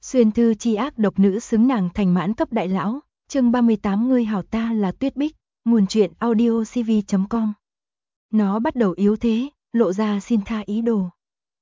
Xuyên thư chi ác độc nữ xứng nàng thành mãn cấp đại lão, chương 38 ngươi hảo ta là Tuyết Bích, nguồn truyện audiocv.com. Nó bắt đầu yếu thế, lộ ra xin tha ý đồ.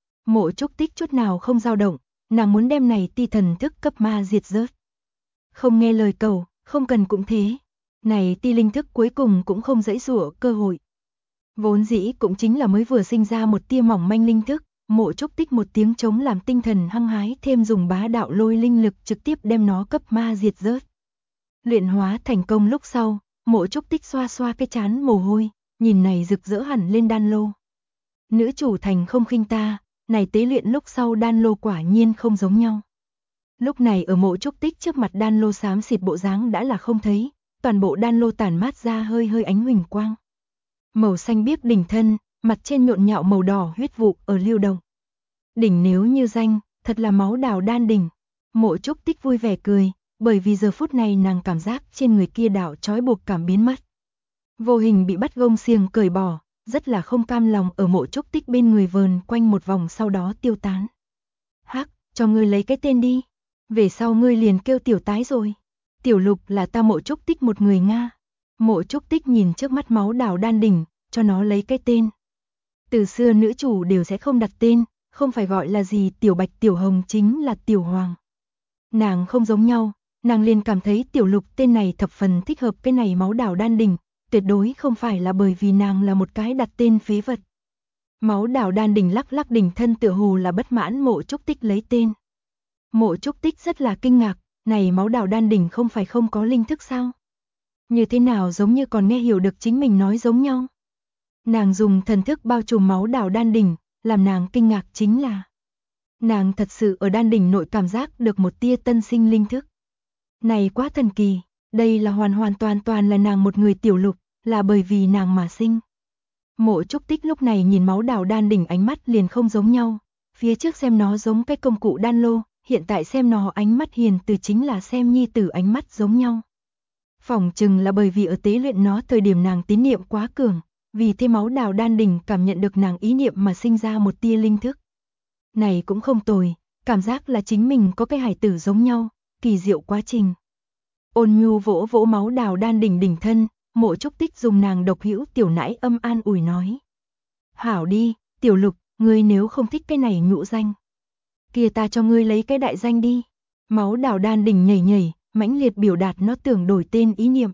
Mộ Trúc Tích chút nào không dao động, nàng muốn đem này ti thần thức cấp ma diệt rớt. Không nghe lời cầu, không cần cũng thế. Này ti linh thức cuối cùng cũng không dãy dụa cơ hội. Vốn dĩ cũng chính là mới vừa sinh ra một tia mỏng manh linh thức, Mộ Trúc Tích một tiếng trống làm tinh thần hăng hái thêm dùng bá đạo lôi linh lực trực tiếp đem nó cấp ma diệt rớt. Luyện hóa thành công lúc sau, Mộ Trúc Tích xoa xoa cái trán mồ hôi, nhìn này rực rỡ hẳn lên đan lô. Nữ chủ thành không khinh ta, này tế luyện lúc sau đan lô quả nhiên không giống nhau. Lúc này ở Mộ Trúc Tích trước mặt đan lô xám xịt bộ dáng đã là không thấy, toàn bộ đan lô tản mát ra hơi hơi ánh huỳnh quang. Màu xanh biếc đỉnh thân, mặt trên nhộn nhạo màu đỏ huyết vụ ở lưu động. Đỉnh nếu như danh, thật là máu đào đan đỉnh. Mộ Trúc Tích vui vẻ cười, bởi vì giờ phút này nàng cảm giác trên người kia đảo trói buộc cảm biến mất. Vô hình bị bắt gông xiềng cởi bỏ, rất là không cam lòng ở Mộ Trúc Tích bên người vờn quanh một vòng sau đó tiêu tán. Hắc, cho ngươi lấy cái tên đi. Về sau ngươi liền kêu tiểu tái rồi. Tiểu Lục là ta Mộ Trúc Tích một người Nga. Mộ Trúc Tích nhìn trước mắt máu đào đan đỉnh, cho nó lấy cái tên. Từ xưa nữ chủ đều sẽ không đặt tên, không phải gọi là gì tiểu bạch tiểu hồng chính là tiểu hoàng. Nàng không giống nhau, nàng liền cảm thấy tiểu Lục tên này thập phần thích hợp cái này máu đào đan đỉnh, tuyệt đối không phải là bởi vì nàng là một cái đặt tên phế vật. Máu đào đan đỉnh lắc lắc đỉnh thân tựa hồ là bất mãn Mộ Trúc Tích lấy tên. Mộ Trúc Tích rất là kinh ngạc, này máu đào đan đỉnh không phải không có linh thức sao? Như thế nào giống như còn nghe hiểu được chính mình nói giống nhau. Nàng dùng thần thức bao trùm máu đào đan đỉnh, làm nàng kinh ngạc chính là nàng thật sự ở đan đỉnh nội cảm giác được một tia tân sinh linh thức. Này quá thần kỳ, đây là hoàn toàn là nàng một người tiểu Lục, là bởi vì nàng mà sinh. Mộ Trúc Tích lúc này nhìn máu đào đan đỉnh ánh mắt liền không giống nhau, phía trước xem nó giống cái công cụ đan lô, hiện tại xem nó ánh mắt hiền từ chính là xem nhi tử ánh mắt giống nhau. Phỏng chừng là bởi vì ở tế luyện nó thời điểm nàng tín niệm quá cường, vì thế máu đào đan đỉnh cảm nhận được nàng ý niệm mà sinh ra một tia linh thức. Này cũng không tồi, cảm giác là chính mình có cái hài tử giống nhau, kỳ diệu quá trình. Ôn nhu vỗ vỗ máu đào đan đỉnh đỉnh thân, Mộ Trúc Tích dùng nàng độc hữu tiểu nãi âm an ủi nói. Hảo đi, tiểu Lục, ngươi nếu không thích cái này nhũ danh. Kia ta cho ngươi lấy cái đại danh đi. Máu đào đan đỉnh nhảy nhảy, mãnh liệt biểu đạt nó tưởng đổi tên ý niệm.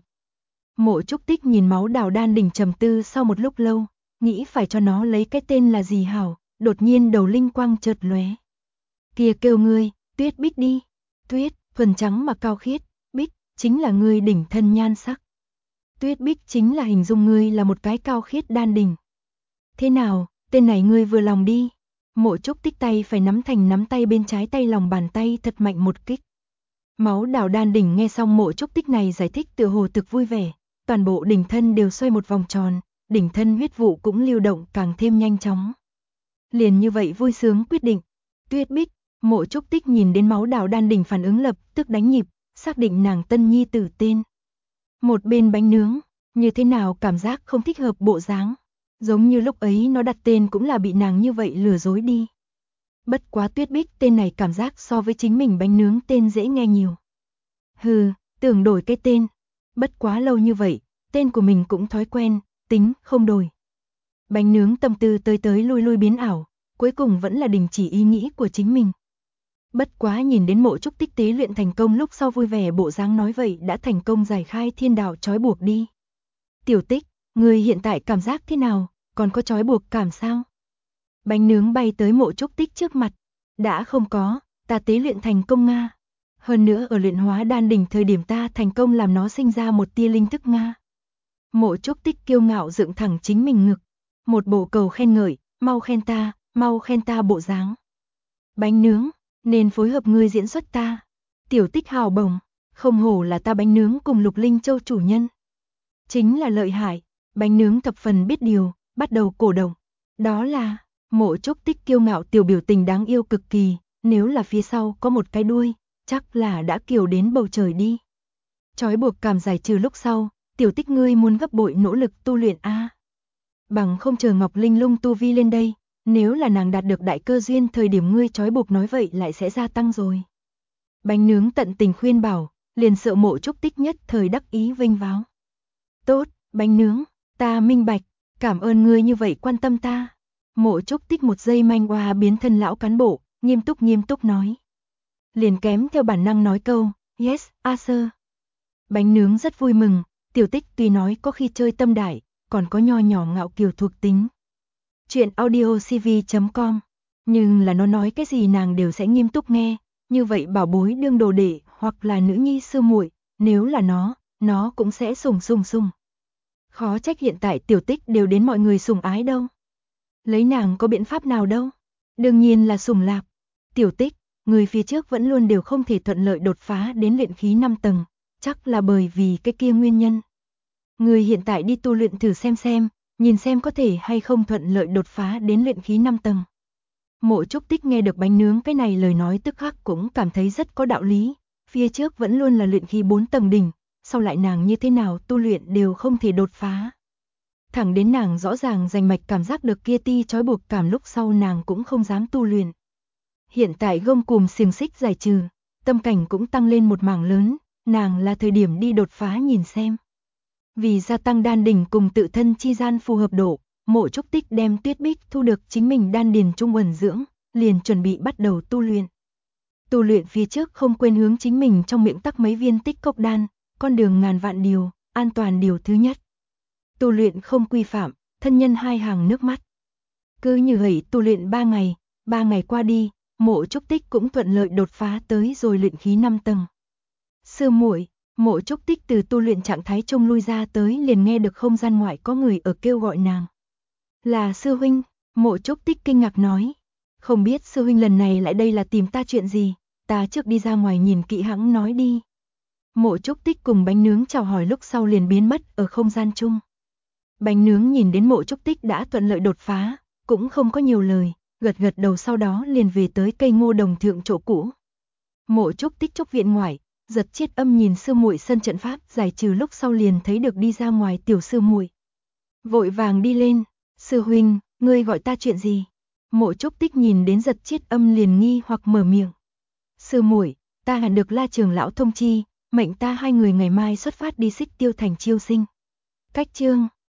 Mộ Trúc Tích nhìn máu đào đan đỉnh trầm tư sau một lúc lâu, nghĩ phải cho nó lấy cái tên là gì hảo, đột nhiên đầu linh quang chợt lóe. Kia kêu ngươi, Tuyết Bích đi. Tuyết, thuần trắng mà cao khiết, Bích, chính là ngươi đỉnh thân nhan sắc. Tuyết Bích chính là hình dung ngươi là một cái cao khiết đan đỉnh. Thế nào, tên này ngươi vừa lòng đi. Mộ Trúc Tích tay phải nắm thành nắm tay bên trái tay lòng bàn tay thật mạnh một kích. Máu đào đan đỉnh nghe xong Mộ Trúc Tích này giải thích tựa hồ thực vui vẻ, toàn bộ đỉnh thân đều xoay một vòng tròn, đỉnh thân huyết vụ cũng lưu động càng thêm nhanh chóng. Liền như vậy vui sướng quyết định. Tuyết Bích, Mộ Trúc Tích nhìn đến máu đào đan đỉnh phản ứng lập tức đánh nhịp, xác định nàng tân nhi tử tên. Một bên bánh nướng, như thế nào cảm giác không thích hợp bộ dáng, giống như lúc ấy nó đặt tên cũng là bị nàng như vậy lừa dối đi. Bất quá Tuyết Bích tên này cảm giác so với chính mình bánh nướng tên dễ nghe nhiều. Hừ, tưởng đổi cái tên. Bất quá lâu như vậy, tên của mình cũng thói quen, tính không đổi. Bánh nướng tâm tư tới lui biến ảo, cuối cùng vẫn là đình chỉ ý nghĩ của chính mình. Bất quá nhìn đến Mộ Trúc Tích tế luyện thành công lúc sau vui vẻ bộ dáng nói vậy đã thành công giải khai thiên đạo trói buộc đi. Tiểu Tích, người hiện tại cảm giác thế nào, còn có trói buộc cảm sao? Bánh nướng bay tới Mộ Trúc Tích trước mặt. Đã không có, ta tế luyện thành công Nga. Hơn nữa ở luyện hóa đan đỉnh thời điểm ta thành công làm nó sinh ra một tia linh thức Nga. Mộ Trúc Tích kiêu ngạo dựng thẳng chính mình ngực. Một bộ cầu khen ngợi, mau khen ta bộ dáng. Bánh nướng, nên phối hợp ngươi diễn xuất ta. Tiểu Tích hào bổng, không hổ là ta bánh nướng cùng Lục Linh Châu chủ nhân. Chính là lợi hại, bánh nướng thập phần biết điều, bắt đầu cổ động. Đó là, Mộ Trúc Tích kiêu ngạo tiểu biểu tình đáng yêu cực kỳ, nếu là phía sau có một cái đuôi, chắc là đã kiều đến bầu trời đi. Trói buộc cảm giải trừ lúc sau, Tiểu Tích ngươi muốn gấp bội nỗ lực tu luyện a. Bằng không chờ Ngọc Linh Lung tu vi lên đây, nếu là nàng đạt được đại cơ duyên thời điểm ngươi trói buộc nói vậy lại sẽ gia tăng rồi. Bánh nướng tận tình khuyên bảo, liền sợ Mộ Trúc Tích nhất thời đắc ý vênh váo. Tốt, bánh nướng, ta minh bạch, cảm ơn ngươi như vậy quan tâm ta. Mộ Trúc Tích một giây manh oa biến thân lão cán bộ, nghiêm túc nói. Liền kém theo bản năng nói câu, yes, sir. Bánh nướng rất vui mừng, Tiểu Tích tuy nói có khi chơi tâm đại, còn có nho nhỏ ngạo kiều thuộc tính. Chuyện audiocv.com, nhưng là nó nói cái gì nàng đều sẽ nghiêm túc nghe, như vậy bảo bối đương đồ đệ hoặc là nữ nhi sư muội, nếu là nó cũng sẽ sủng. Khó trách hiện tại Tiểu Tích đều đến mọi người sủng ái đâu. Lấy nàng có biện pháp nào đâu? Đương nhiên là sủng lạc. Tiểu Tích, người phía trước vẫn luôn đều không thể thuận lợi đột phá đến luyện khí 5 tầng, chắc là bởi vì cái kia nguyên nhân. Người hiện tại đi tu luyện thử xem, nhìn xem có thể hay không thuận lợi đột phá đến luyện khí 5 tầng. Mộ Trúc Tích nghe được bánh nướng cái này lời nói tức khắc cũng cảm thấy rất có đạo lý, phía trước vẫn luôn là luyện khí 4 tầng đỉnh, sau lại nàng như thế nào tu luyện đều không thể đột phá. Thẳng đến nàng rõ ràng rành mạch cảm giác được kia ti trói buộc cảm lúc sau nàng cũng không dám tu luyện. Hiện tại gông cùm xiềng xích giải trừ, tâm cảnh cũng tăng lên một mảng lớn, nàng là thời điểm đi đột phá nhìn xem. Vì gia tăng đan đỉnh cùng tự thân chi gian phù hợp độ, Mộ Trúc Tích đem Tuyết Bích thu được chính mình đan điền trung ẩn dưỡng, liền chuẩn bị bắt đầu tu luyện. Tu luyện phía trước không quên hướng chính mình trong miệng tắc mấy viên tích cốc đan, con đường ngàn vạn điều, an toàn điều thứ nhất. Tu luyện không quy phạm, thân nhân hai hàng nước mắt. Cứ như vậy tu luyện 3 ngày qua đi, Mộ Trúc Tích cũng thuận lợi đột phá tới rồi luyện khí 5 tầng. Sư muội, Mộ Trúc Tích từ tu luyện trạng thái trông lui ra tới liền nghe được không gian ngoại có người ở kêu gọi nàng. Là sư huynh, Mộ Trúc Tích kinh ngạc nói. Không biết sư huynh lần này lại đây là tìm ta chuyện gì, ta trước đi ra ngoài nhìn kỹ hãng nói đi. Mộ Trúc Tích cùng bánh nướng chào hỏi lúc sau liền biến mất ở không gian chung. Bánh nướng nhìn đến Mộ Trúc Tích đã thuận lợi đột phá, cũng không có nhiều lời, gật đầu sau đó liền về tới cây ngô đồng thượng chỗ cũ. Mộ Trúc Tích trúc viện ngoài, Giật Chiết Âm nhìn sư muội sân trận pháp giải trừ lúc sau liền thấy được đi ra ngoài tiểu sư muội. Vội vàng đi lên, sư huynh, ngươi gọi ta chuyện gì? Mộ Trúc Tích nhìn đến Giật Chiết Âm liền nghi hoặc mở miệng. Sư muội, ta hẳn được La trưởng lão thông chi, mệnh ta hai người ngày mai xuất phát đi Xích Tiêu thành chiêu sinh. Cách chương